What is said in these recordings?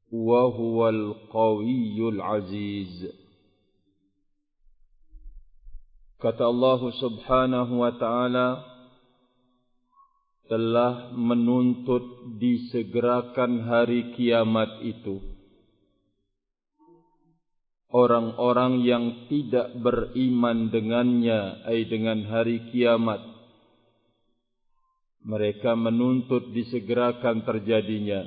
wa huwal qawiyyul aziz. Kata Allah Subhanahu wa ta'ala, telah menuntut disegerakan hari kiamat itu orang-orang yang tidak beriman dengannya, ai dengan hari kiamat. Mereka menuntut disegerakan terjadinya.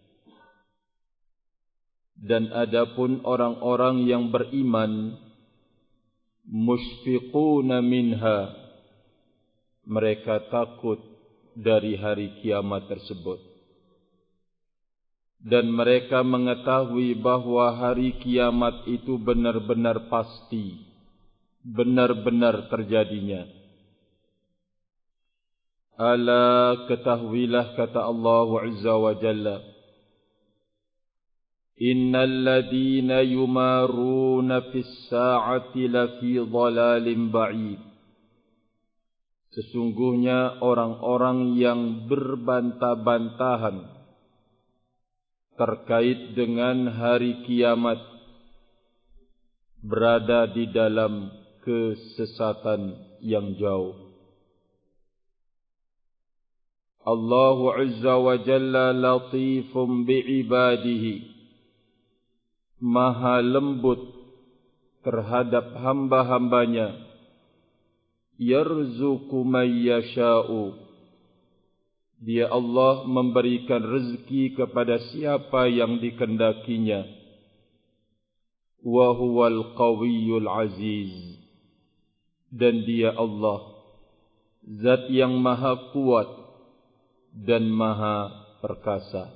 Dan adapun orang-orang yang beriman, mushfiquna minha, mereka takut dari hari kiamat tersebut. Dan mereka mengetahui bahwa hari kiamat itu benar-benar pasti, benar-benar terjadinya. Ala ketahuilah, kata Allah Azza wa Jalla, innal ladina yumaruna fis sa'ati lafi dhalalin ba'id. Sesungguhnya orang-orang yang berbantah-bantahan terkait dengan hari kiamat berada di dalam kesesatan yang jauh. Allah Azza wa Jalla latifun bi'ibadihi, maha lembut terhadap hamba-hambanya. Yarzuqu man yasha'u, Dia Allah memberikan rezeki kepada siapa yang dikehendakinya. Wa huwal qawiyyul aziz, dan Dia Allah zat yang maha kuat dan maha perkasa.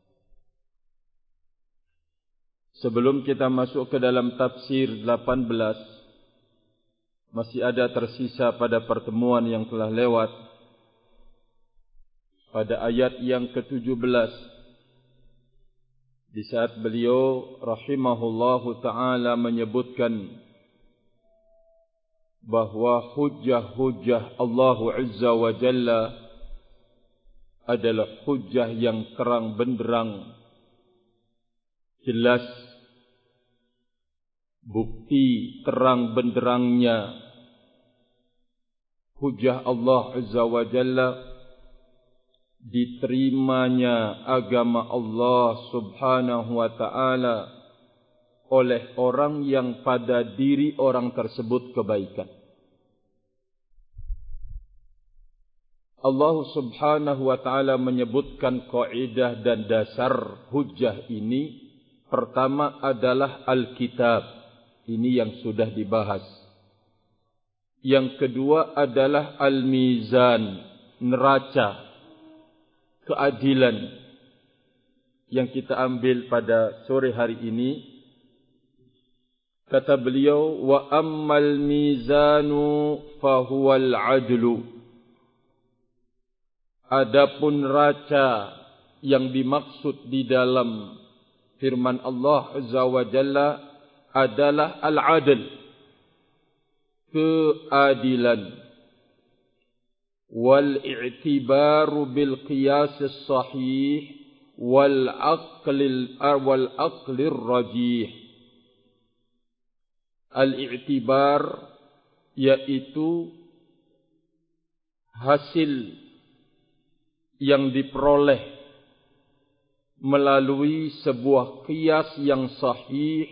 Sebelum kita masuk ke dalam tafsir 18, masih ada tersisa pada pertemuan yang telah lewat, pada ayat yang ke-17, di saat beliau rahimahullahu ta'ala menyebutkan bahwa hujjah-hujjah Allah Azza wa Jalla adalah hujjah yang terang benderang, jelas, bukti terang benderangnya hujjah Allah Azza wa Jalla, diterimanya agama Allah Subhanahu wa ta'ala oleh orang yang pada diri orang tersebut kebaikan. Allah Subhanahu wa ta'ala menyebutkan kaidah dan dasar hujjah ini. Pertama adalah Alkitab. Ini yang sudah dibahas. Yang kedua adalah Al-Mizan, neraca keadilan, yang kita ambil pada sore hari ini. Kata beliau, wa ammal mizanu fahuwal adlu. Adapun neraca yang dimaksud di dalam firman Allah Azza wa Jalla adalah al-adl, keadilan. Wal i'tibaru bil qiyas as-sahih wal aqlir rajih. Al-i'tibar yaitu hasil yang diperoleh melalui sebuah qiyas yang sahih,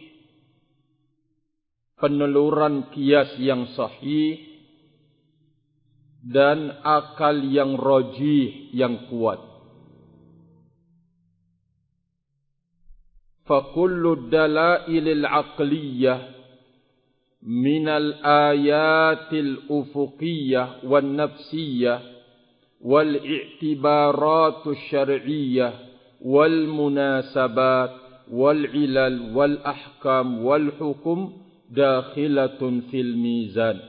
peneluran qiyas yang sahih, dan akal yang rajih, yang kuat. Fakullu dalailil aqliyah minal ayatil ufuqiyah wan nafsiyah wal i'tibaratu syar'iyyah wal munasabat wal ilal wal ahkam wal hukum dakhilatun fil mizan.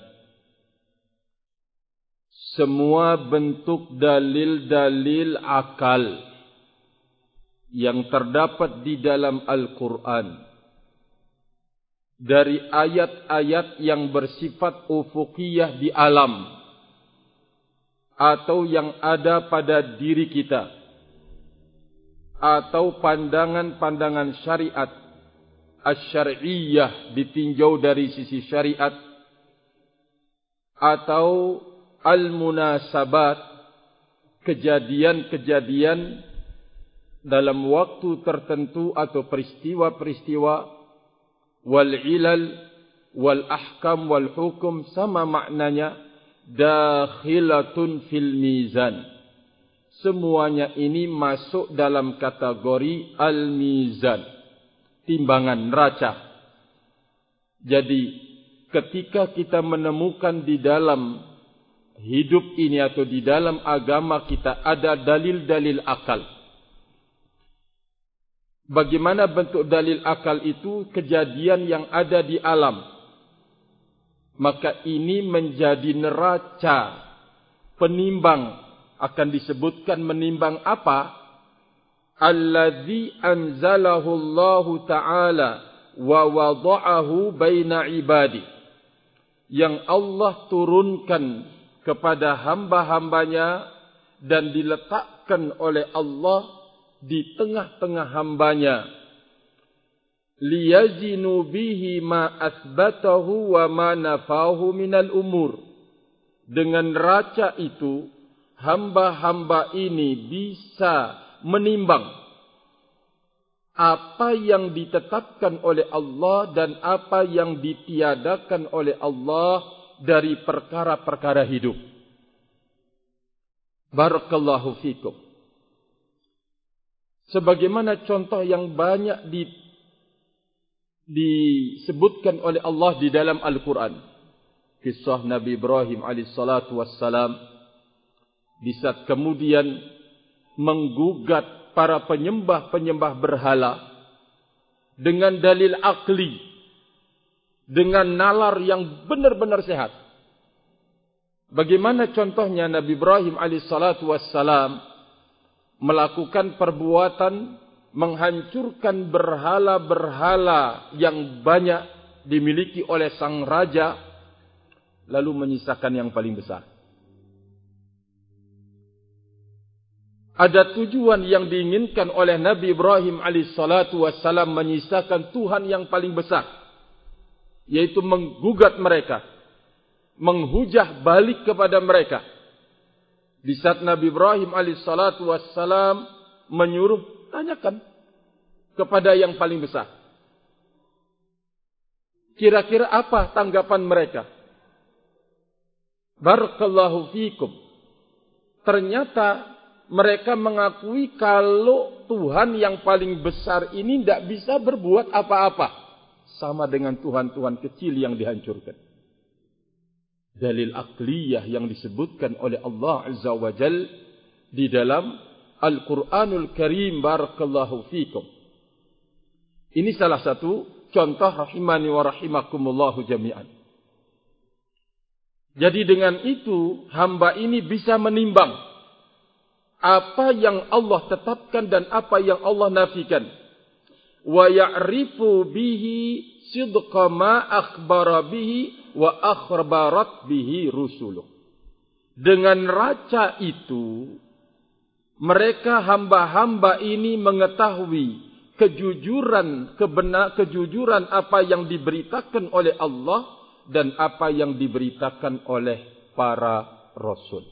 Semua bentuk dalil-dalil akal yang terdapat di dalam Al-Quran, dari ayat-ayat yang bersifat ufukiyah di alam atau yang ada pada diri kita, atau pandangan-pandangan syariat asy-syar'iyyah ditinjau dari sisi syariat, atau al-munasabat, kejadian-kejadian dalam waktu tertentu atau peristiwa-peristiwa, wal ilal wal ahkam wal hukum, sama maknanya, dakhilatun fil mizan. Semuanya ini masuk dalam kategori al-mizan, timbangan, neraca. Jadi ketika kita menemukan di dalam hidup ini atau di dalam agama kita ada dalil-dalil akal. Bagaimana bentuk dalil akal itu? Kejadian yang ada di alam. Maka ini menjadi neraca, penimbang. Akan disebutkan menimbang apa? Alladzi anzalahu Allahu Ta'ala wa wada'ahu baina ibadi. Yang Allah turunkan kepada hamba-hambanya dan diletakkan oleh Allah di tengah-tengah hambanya. Liyazinu bihi ma athbatahu wa ma nafahu minal umur. Dengan neraca itu, hamba-hamba ini bisa menimbang apa yang ditetapkan oleh Allah dan apa yang ditiadakan oleh Allah dari perkara-perkara hidup. Barakallahu fikum. Sebagaimana contoh yang banyak disebutkan oleh Allah di dalam Al-Quran. Kisah Nabi Ibrahim alaihissalatu wassalam. Di saat kemudian menggugat para penyembah-penyembah berhala dengan dalil akli, dengan nalar yang benar-benar sehat. Bagaimana contohnya Nabi Ibrahim alaihissalatu wassalam melakukan perbuatan menghancurkan berhala-berhala yang banyak dimiliki oleh sang raja, lalu menyisakan yang paling besar. Ada tujuan yang diinginkan oleh Nabi Ibrahim alaihissalatu wassalam menyisakan Tuhan yang paling besar, yaitu menggugat mereka, menghujah balik kepada mereka. Di saat Nabi Ibrahim alaihissalatu wassalam menyuruh, tanyakan kepada yang paling besar. Kira-kira apa tanggapan mereka? Barakallahu fikum. Ternyata mereka mengakui kalau Tuhan yang paling besar ini tidak bisa berbuat apa-apa. Sama dengan Tuhan-Tuhan kecil yang dihancurkan. Dalil akliyah yang disebutkan oleh Allah Azza wa Jal di dalam Al-Quranul Karim. Barakallahu fikum. Ini salah satu contoh rahimani wa rahimakumullahu jami'an. Jadi dengan itu hamba ini bisa menimbang apa yang Allah tetapkan dan apa yang Allah nafikan. Wa ya'rifu bihi sidqa ma akhbara bihi wa akhbarat bihi rusuluh. Dengan neraca itu, mereka hamba-hamba ini mengetahui kejujuran apa yang diberitakan oleh Allah dan apa yang diberitakan oleh para rasul.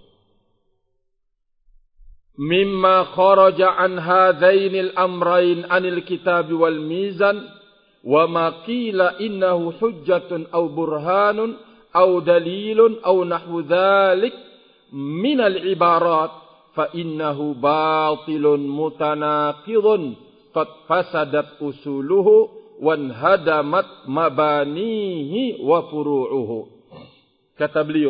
Mimma kharaja an hadzainil amrayn anil kitab wal mizan wa ma qila innahu hujjatun aw burhanun aw dalilun aw nahwu dzalik minal ibarat fa innahu batilun mutanaqidun qad fasadat usuluhu wan hadamat mabanihi wa furu'uhu. Kata beliau,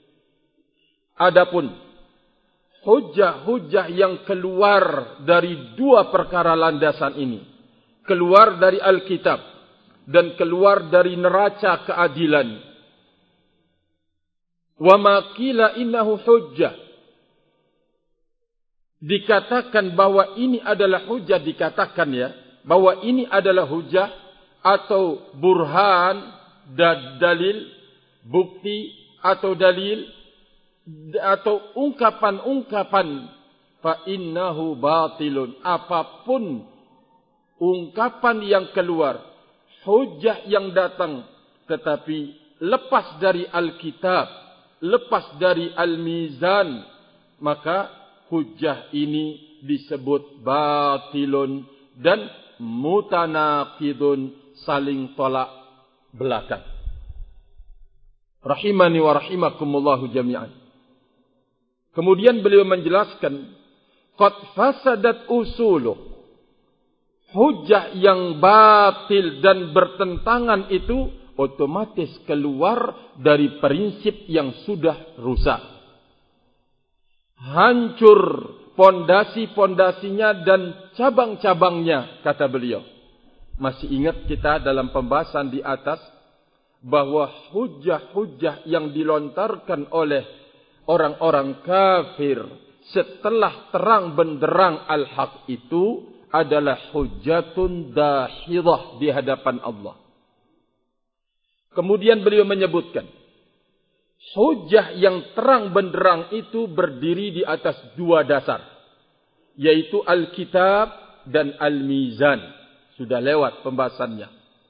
adapun hujjah-hujjah yang keluar dari dua perkara landasan ini, keluar dari Alkitab dan keluar dari neraca keadilan. Wa ma qila innahu hujjah, dikatakan bahwa ini adalah hujjah, dikatakan ya, bahwa ini adalah hujjah atau burhan, dalil, bukti atau dalil, atau ungkapan-ungkapan fa innahu batilun. Apapun ungkapan yang keluar, hujjah yang datang, tetapi lepas dari Alkitab, lepas dari Al-Mizan, maka hujjah ini disebut batilun dan mutanaqidun, saling tolak belakang. Rahimani wa rahimakumullahu jami'an. Kemudian beliau menjelaskan, qad fasadat usuluh. Hujjah yang batil dan bertentangan itu otomatis keluar dari prinsip yang sudah rusak. Hancur pondasi-pondasinya dan cabang-cabangnya, kata beliau. Masih ingat kita dalam pembahasan di atas bahwa hujjah-hujjah yang dilontarkan oleh orang-orang kafir setelah terang benderang al-haq itu adalah hujjatun dahidah di hadapan Allah. Kemudian beliau menyebutkan, hujjah yang terang benderang itu berdiri di atas dua dasar, yaitu Alkitab dan Al-Mizan. Sudah lewat pembahasannya.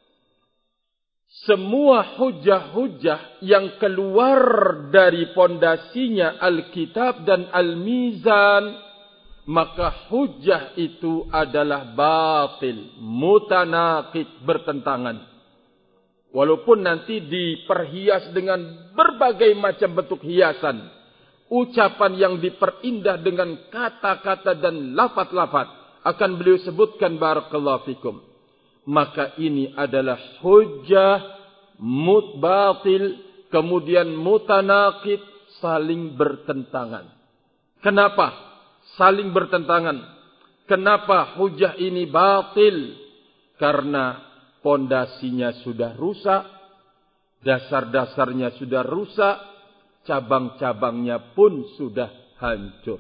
Semua hujjah-hujjah yang keluar dari pondasinya Alkitab dan Al-Mizan, maka hujjah itu adalah batil, mutanaqid, bertentangan. Walaupun nanti diperhias dengan berbagai macam bentuk hiasan, ucapan yang diperindah dengan kata-kata dan lafaz-lafaz, akan beliau sebutkan barakallahu fikum. Maka ini adalah hujjah batil, kemudian mutanaqid, saling bertentangan. Kenapa saling bertentangan? Kenapa hujjah ini batil? Karena pondasinya sudah rusak, dasar-dasarnya sudah rusak, cabang-cabangnya pun sudah hancur.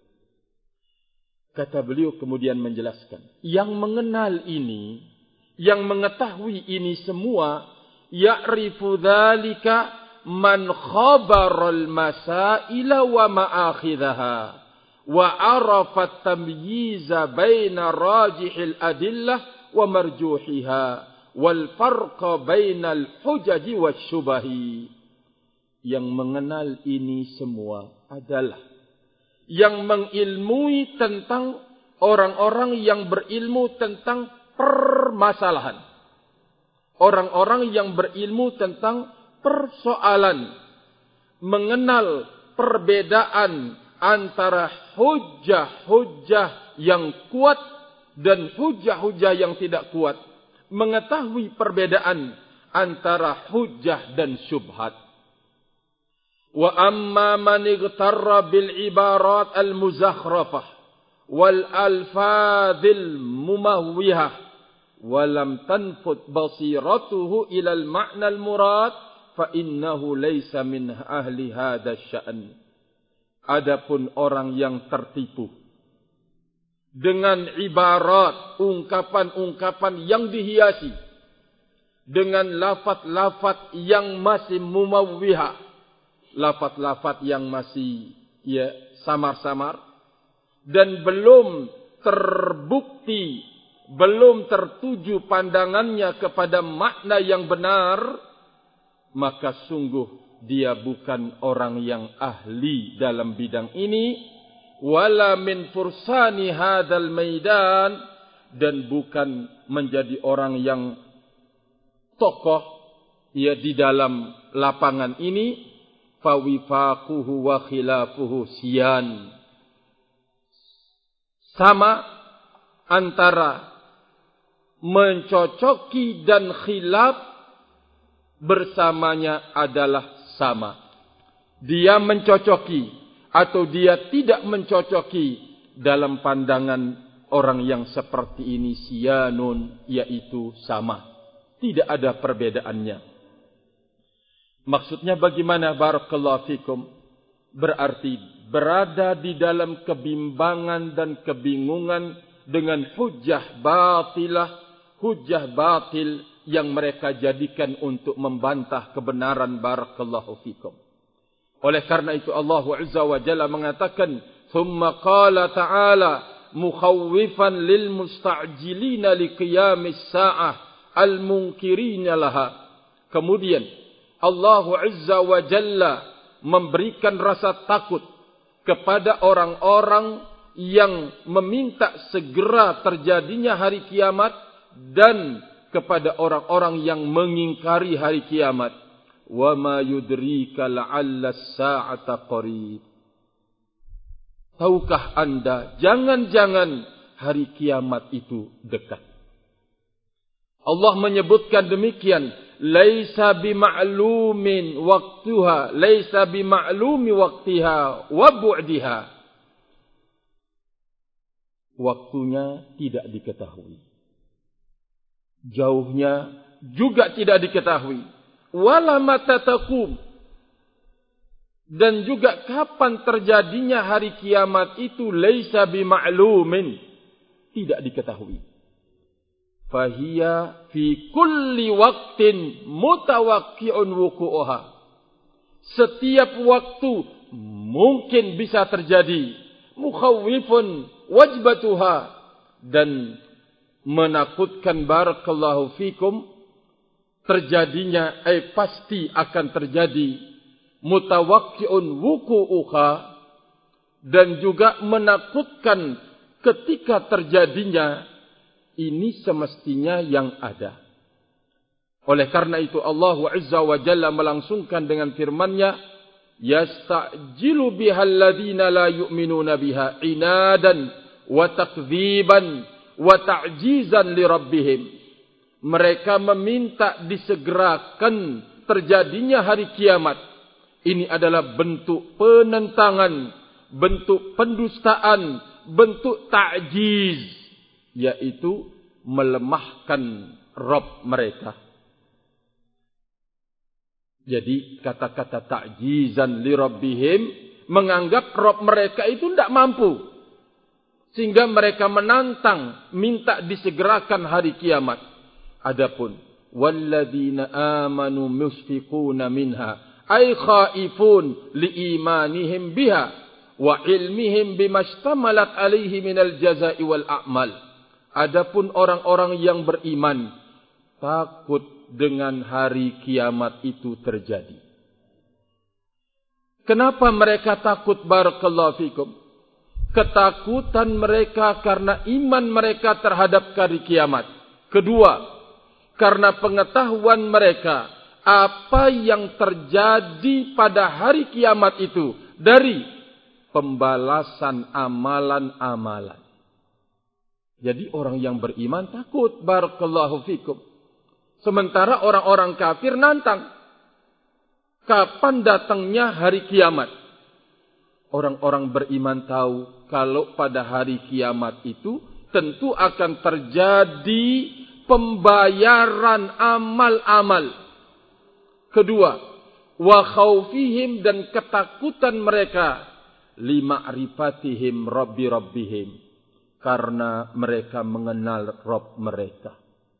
Kata beliau kemudian menjelaskan, yang mengenal ini, yang mengetahui ini semua, ya'rifu dzalika man khabaral masaila wa ma'akhidhaha wa arafa tamyiza baina rajihil adillah wa marjuhiha wal farqa bainal hujaji wasyubahi. Yang mengenal ini semua adalah yang mengilmui tentang orang-orang yang berilmu tentang permasalahan, orang-orang yang berilmu tentang persoalan, mengenal perbedaan antara hujjah-hujjah yang kuat dan hujjah-hujjah yang tidak kuat, mengetahui perbedaan antara hujjah dan syubhat. Wa amma man igtarra bil ibarat al muzakhrafah wal alfadhil mumawwihah wa lam tanfut basiratuhu ila al ma'na al murad fa innahu laysa min ahli hadha sya'n. Adapun orang yang tertipu dengan ibarat, ungkapan-ungkapan yang dihiasi dengan lafaz-lafaz yang masih mumawwihah, lafaz-lafaz yang masih samar-samar dan belum terbukti, belum tertuju pandangannya kepada makna yang benar, maka sungguh dia bukan orang yang ahli dalam bidang ini, wala min fursani hadzal maidan, dan bukan menjadi orang yang tokoh di dalam lapangan ini. Fawifaquhu wa khilafuhu siyan. Sama antara mencocoki dan khilaf bersamanya adalah sama. Dia mencocoki atau dia tidak mencocoki dalam pandangan orang yang seperti ini siyanun, yaitu sama. Tidak ada perbedaannya. Maksudnya bagaimana barakallahu fikum? Berarti berada di dalam kebimbangan dan kebingungan dengan hujjah batilah, hujjah batil yang mereka jadikan untuk membantah kebenaran barakallahu fikum. Oleh karena itu Allah Azza wa Jalla mengatakan, thumma qala ta'ala mukhawwifan lil musta'jilina liqiyamis sa'ah al-munkirina laha. Kemudian Allah Azza wa Jalla memberikan rasa takut kepada orang-orang yang meminta segera terjadinya hari kiamat dan kepada orang-orang yang mengingkari hari kiamat. Wa ma yudrika la'alla as-sa'ata qarib. Tahukah Anda, jangan-jangan hari kiamat itu dekat. Allah menyebutkan demikian, laisa bima'lumin waqtuha, laisa bima'lumi waqtiha wa bu'diha. Waktunya tidak diketahui. Jauhnya juga tidak diketahui. Wala mata taqum. Dan juga kapan terjadinya hari kiamat itu laisa bima'lumin, tidak diketahui. Fahiya fi kulli waqtin mutawaqqi'un wuqu'uha. Setiap waktu mungkin bisa terjadi. Mukhawwifun wajbatuha. Dan menakutkan, barakallahu fikum, terjadinya, pasti akan terjadi. Mutawaqqi'un wuqu'uha. Dan juga menakutkan ketika terjadinya. Ini semestinya yang ada. Oleh karena itu Allah Azza wa Jalla melangsungkan dengan firman-Nya, yasta'jilu bihal ladzina la yu'minuna biha inadan wa takdziban wa ta'jizan li rabbihim. Mereka meminta disegerakan terjadinya hari kiamat. Ini adalah bentuk penentangan, bentuk pendustaan, bentuk ta'jiz, yaitu melemahkan Rabb mereka. Jadi kata-kata ta'jizan li rabbihim menganggap Rabb mereka itu tidak mampu. Sehingga mereka menantang, minta disegerakan hari kiamat. Adapun walladzina amanu musfiquna minha ay khaifun li imanihim biha wa ilmihim bimashtamalat alaihi minal jazai wal a'mal. Adapun orang-orang yang beriman takut dengan hari kiamat itu terjadi. Kenapa mereka takut, barakallahu fikum? Ketakutan mereka karena iman mereka terhadap hari kiamat. Kedua, karena pengetahuan mereka apa yang terjadi pada hari kiamat itu dari pembalasan amalan-amalan. Jadi orang yang beriman takut, barakallahu fikum. Sementara orang-orang kafir nantang. Kapan datangnya hari kiamat? Orang-orang beriman tahu kalau pada hari kiamat itu tentu akan terjadi pembayaran amal-amal. Kedua, wa khaufihim, dan ketakutan mereka lima'rifatihim rabbi rabbihim. Karena mereka mengenal Rabb mereka.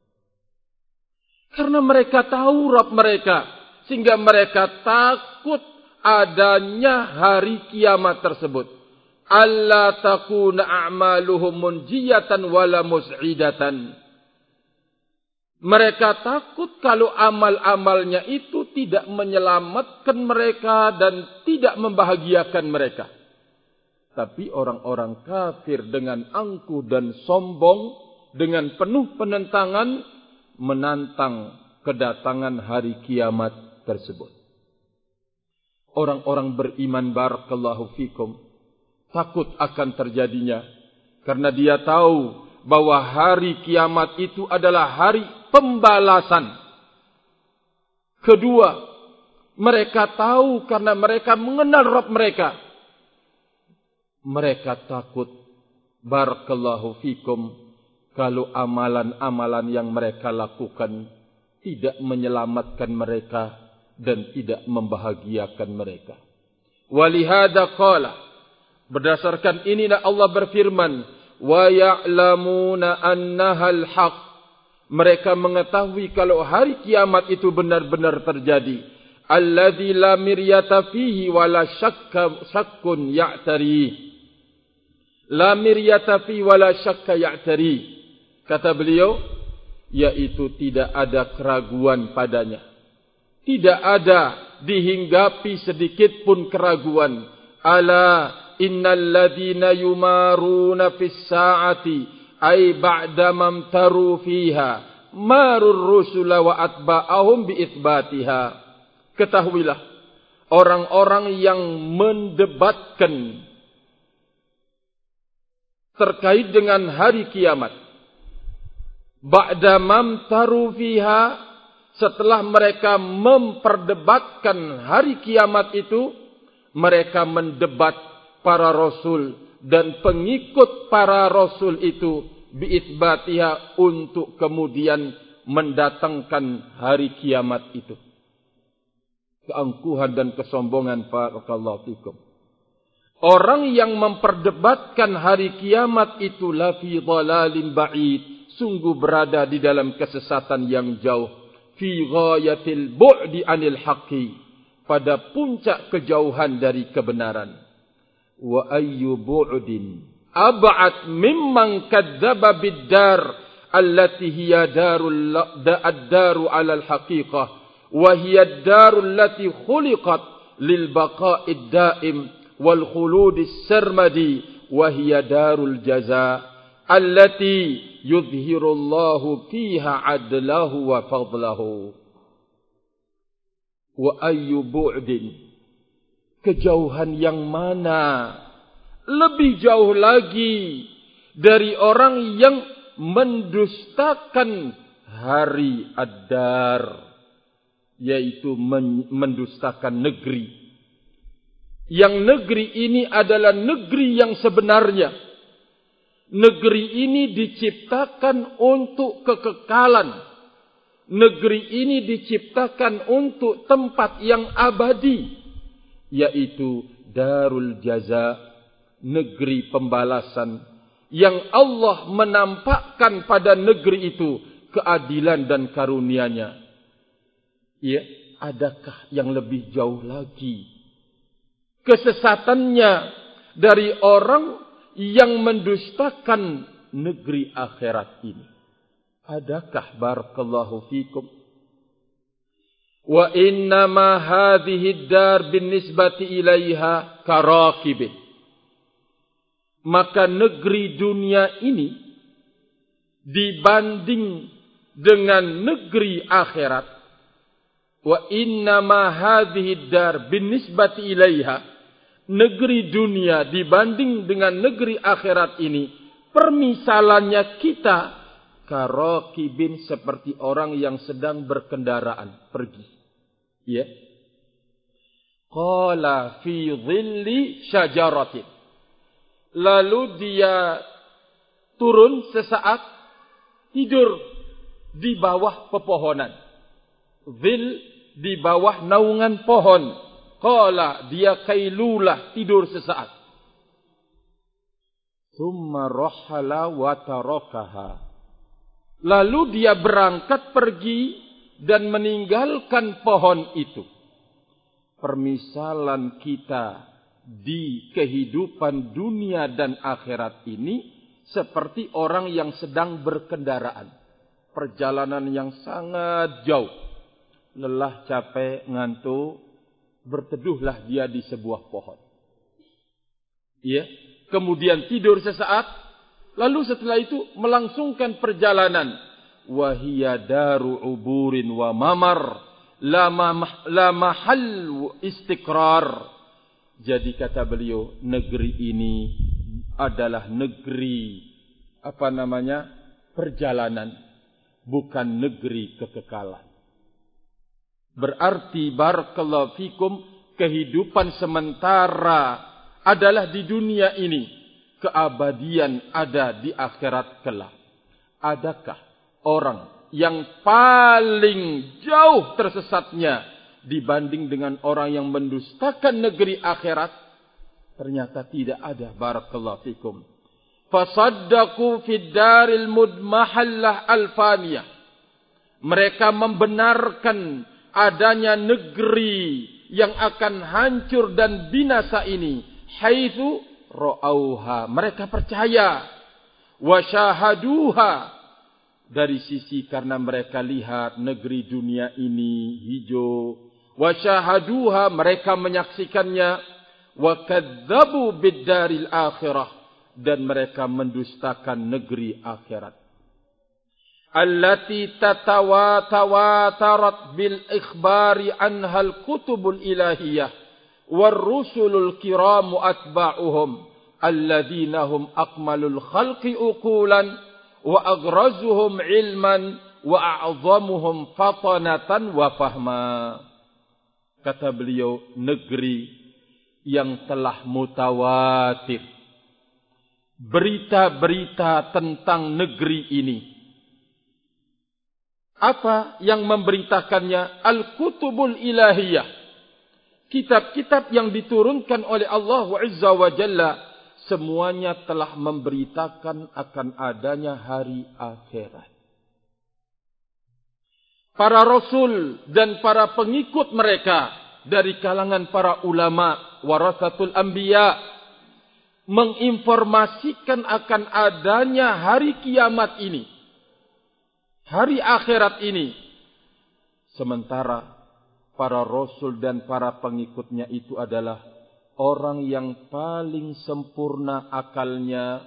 Karena mereka tahu Rabb mereka. Sehingga mereka takut adanya hari kiamat tersebut. Alla takuna a'maluhum munjiyatan wala mus'idatan. Mereka takut kalau amal-amalnya itu tidak menyelamatkan mereka dan tidak membahagiakan mereka. Tapi orang-orang kafir dengan angkuh dan sombong, dengan penuh penentangan, menantang kedatangan hari kiamat tersebut. Orang-orang beriman, barakallahu fikum, takut akan terjadinya. Karena dia tahu bahwa hari kiamat itu adalah hari pembalasan. Kedua, mereka tahu karena mereka mengenal Rabb mereka. Mereka takut, barakallahu fikum, kalau amalan-amalan yang mereka lakukan tidak menyelamatkan mereka dan tidak membahagiakan mereka. Walihada qala, berdasarkan inilah Allah berfirman, wa ya'lamuna annahal haq. Mereka mengetahui kalau hari kiamat itu benar-benar terjadi. Alladzi la miryata fihi wa la syakkun ya'tarih. La miryata fi wala syakka ya'tari. Kata beliau, yaitu tidak ada keraguan padanya. Tidak ada dihinggapi sedikit pun keraguan. Ala innal ladhina yumaruna fis sa'ati ay ba'da mamtaru fiha marur rusula wa atba'ahum bi itsbatiha. Ketahuilah, orang-orang yang mendebatkan terkait dengan hari kiamat, ba'da mamtaru fiha, setelah mereka memperdebatkan hari kiamat itu, mereka mendebat para rasul dan pengikut para rasul itu bi'itsbatiha, untuk kemudian mendatangkan hari kiamat itu. Keangkuhan dan kesombongan, barakallahu fikum. Orang yang memperdebatkan hari kiamat itu la fi dhalalin ba'id, sungguh berada di dalam kesesatan yang jauh. Fi ghayatil bu'di anil haqqi, pada puncak kejauhan dari kebenaran. Wa ayyu bu'din ab'ad mimman kadzdzaba bid-dar allati hiya daru 'ala al-haqiqah wa hiya ad-daru allati khuliqat lil baqa'id da'im wal khuludis sarmadi wa hiya darul jazaa allati yudhhiru Allahu fiha 'adlahu wa fadlahu. Wa ayyu bu'din, kejauhan yang mana lebih jauh lagi dari orang yang mendustakan hari ad-dar, yaitu mendustakan negeri. Yang negeri ini adalah negeri yang sebenarnya. Negeri ini diciptakan untuk kekekalan. Negeri ini diciptakan untuk tempat yang abadi, yaitu darul jaza, negeri pembalasan, yang Allah menampakkan pada negeri itu keadilan dan karunia-Nya. Ya, adakah yang lebih jauh lagi kesesatannya dari orang yang mendustakan negeri akhirat ini? Adakah, barakallahu fikum? Wa innama hadhihi ad-dar binisbati ilaiha karakibin. Maka negeri dunia ini dibanding dengan negeri akhirat, wa innama hadhihi ad-dar binisbati ilaiha, negeri dunia dibanding dengan negeri akhirat ini, permisalannya kita karakibin, seperti orang yang sedang berkendaraan pergi. Ya. Qala fi dhilli syajaratin. Lalu dia turun sesaat, tidur di bawah pepohonan. Dhil, di bawah naungan pohon. Qala, dia kailulah, tidur sesaat. Thumma rahala wa tarakaha. Lalu dia berangkat pergi dan meninggalkan pohon itu. Permisalan kita di kehidupan dunia dan akhirat ini seperti orang yang sedang berkendaraan. Perjalanan yang sangat jauh. Lelah, capek, ngantuk, berteduhlah dia di sebuah pohon. Ya, kemudian tidur sesaat. Lalu setelah itu melangsungkan perjalanan. Wahia daru uburin wa mamar, la mahal istiqrar. Jadi kata beliau, negeri ini adalah negeri perjalanan, bukan negeri kekekalan. Berarti, barakallahu fikum, kehidupan sementara adalah di dunia ini. Keabadian ada di akhirat kelak. Adakah orang yang paling jauh tersesatnya dibanding dengan orang yang mendustakan negeri akhirat? Ternyata tidak ada, barakallahu fikum. Fasaddaqu fid daril mudmahallah alfaniyah. Mereka membenarkan adanya negeri yang akan hancur dan binasa ini. Haitsu ra'auha, mereka percaya. Wa syahaduha, dari sisi karena mereka lihat negeri dunia ini hijau. Wa syahaduha, mereka menyaksikannya. Wa kadzabu bid-daril akhirah, dan mereka mendustakan negeri akhirat. Allati tatawatarat bil ikhbari anha al-kutubul ilahiyah war rusulul kiramu atba'uhum alladzina hum akmalul khalqi uqulan wa aghrazuhum ilman wa a'zamuhum fatanatan wa fahma. Kata beliau, negeri yang telah mutawatir berita-berita tentang negeri ini. Apa yang memberitakannya? Al-kutubul ilahiyah, kitab-kitab yang diturunkan oleh Allah Azza wa Jalla, semuanya telah memberitakan akan adanya hari akhirat. Para rasul dan para pengikut mereka dari kalangan para ulama warasatul anbiya menginformasikan akan adanya hari kiamat ini, hari akhirat ini. Sementara para rasul dan para pengikutnya itu adalah orang yang paling sempurna akalnya,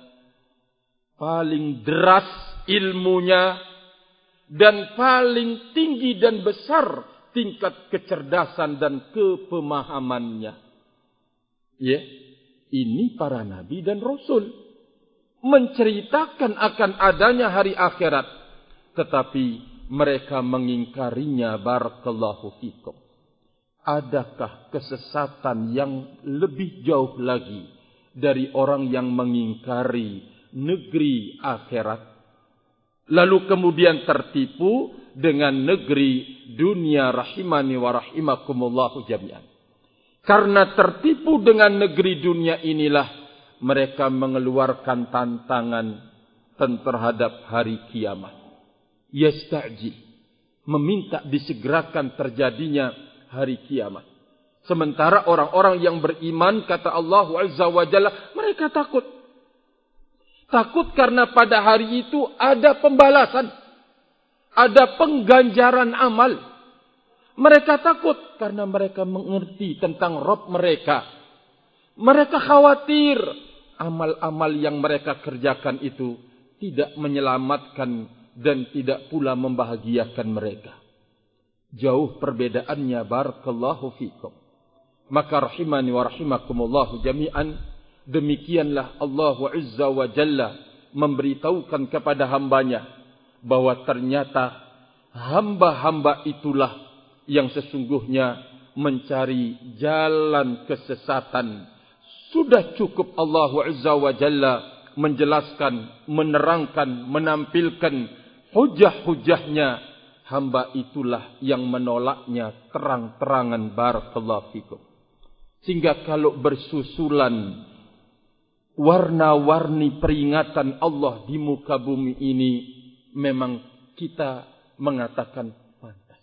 paling deras ilmunya, dan paling tinggi dan besar tingkat kecerdasan dan kepemahamannya. Ya, ini para nabi dan rasul menceritakan akan adanya hari akhirat, tetapi mereka mengingkarinya. Barakallahu fikum. Adakah kesesatan yang lebih jauh lagi dari orang yang mengingkari negeri akhirat, lalu kemudian tertipu dengan negeri dunia? Rahimani wa rahimakumullahu jami'an. Karena tertipu dengan negeri dunia inilah mereka mengeluarkan tantangan terhadap hari kiamat. Yasta'jil, meminta disegerakan terjadinya hari kiamat. Sementara orang-orang yang beriman, kata Allah Azza wa Jalla, mereka takut. Takut karena pada hari itu ada pembalasan, ada pengganjaran amal. Mereka takut karena mereka mengerti tentang Rabb mereka. Mereka khawatir amal-amal yang mereka kerjakan itu tidak menyelamatkan dan tidak pula membahagiakan mereka. Jauh perbedaannya. Barakallahu fikum. Maka rahimani wa rahimakumullahu jami'an, demikianlah Allah Azza wa Jalla memberitahukan kepada hambanya bahwa ternyata hamba-hamba itulah yang sesungguhnya mencari jalan kesesatan. Sudah cukup Allah Azza wa Jalla menjelaskan, menerangkan, menampilkan hujah-hujahnya. Hamba itulah yang menolaknya terang-terangan. Barakallahu fikum. Sehingga kalau bersusulan warna-warni peringatan Allah di muka bumi ini, memang kita mengatakan pantas,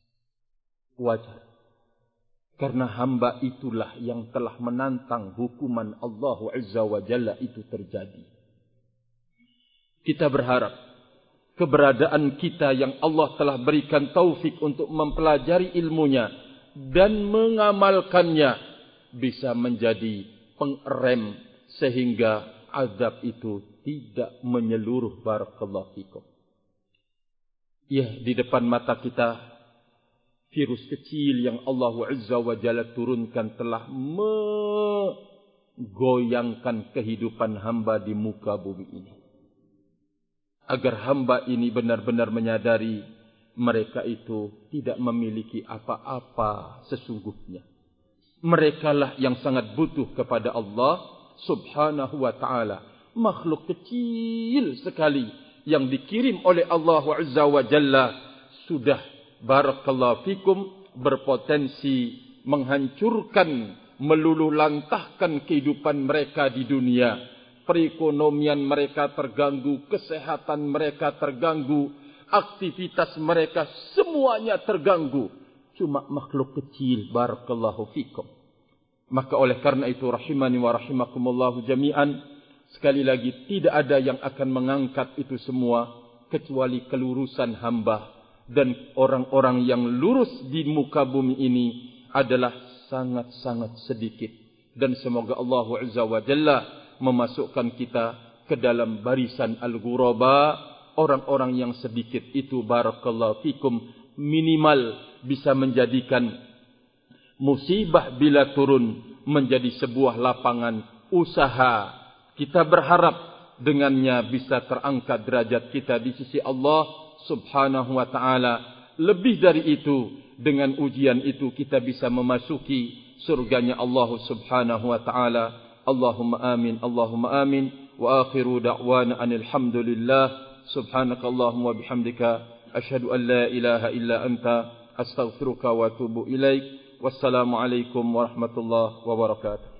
wajar. Karena hamba itulah yang telah menantang hukuman Allah Azza wa Jalla itu terjadi. Kita berharap keberadaan kita yang Allah telah berikan taufik untuk mempelajari ilmunya dan mengamalkannya bisa menjadi pengerem sehingga azab itu tidak menyeluruh. Barakallahu fikum. Ya, di depan mata kita virus kecil yang Allah Azza wa Jalla turunkan telah menggoyangkan kehidupan hamba di muka bumi ini. Agar hamba ini benar-benar menyadari mereka itu tidak memiliki apa-apa sesungguhnya. Merekalah yang sangat butuh kepada Allah Subhanahu wa ta'ala. Makhluk kecil sekali yang dikirim oleh Allah Azza wa Jalla sudah, barakallahu fikum, berpotensi menghancurkan, meluluhlantahkan kehidupan mereka di dunia. Perekonomian mereka terganggu, kesehatan mereka terganggu, aktivitas mereka semuanya terganggu. Cuma makhluk kecil, barakallahu fikum. Maka oleh karena itu rahimani wa rahimakumullahu jami'an, sekali lagi tidak ada yang akan mengangkat itu semua kecuali kelurusan hamba, dan orang-orang yang lurus di muka bumi ini adalah sangat-sangat sedikit. Dan semoga Allah Azza wa Jalla memasukkan kita ke dalam barisan al-ghuraba, orang-orang yang sedikit itu, barakallahu fikum, minimal bisa menjadikan musibah bila turun menjadi sebuah lapangan usaha. Kita berharap dengannya bisa terangkat derajat kita di sisi Allah Subhanahu wa ta'ala. Lebih dari itu, dengan ujian itu kita bisa memasuki surganya Allah Subhanahu wa ta'ala. Allahumma amin, Allahumma amin. Wa akhiru da'wana anil hamdulillah. Subhanakallahumma bihamdika asyhadu an la ilaha illa anta astaghfiruka wa atubu ilaik. Wassalamualaikum warahmatullahi wabarakatuh.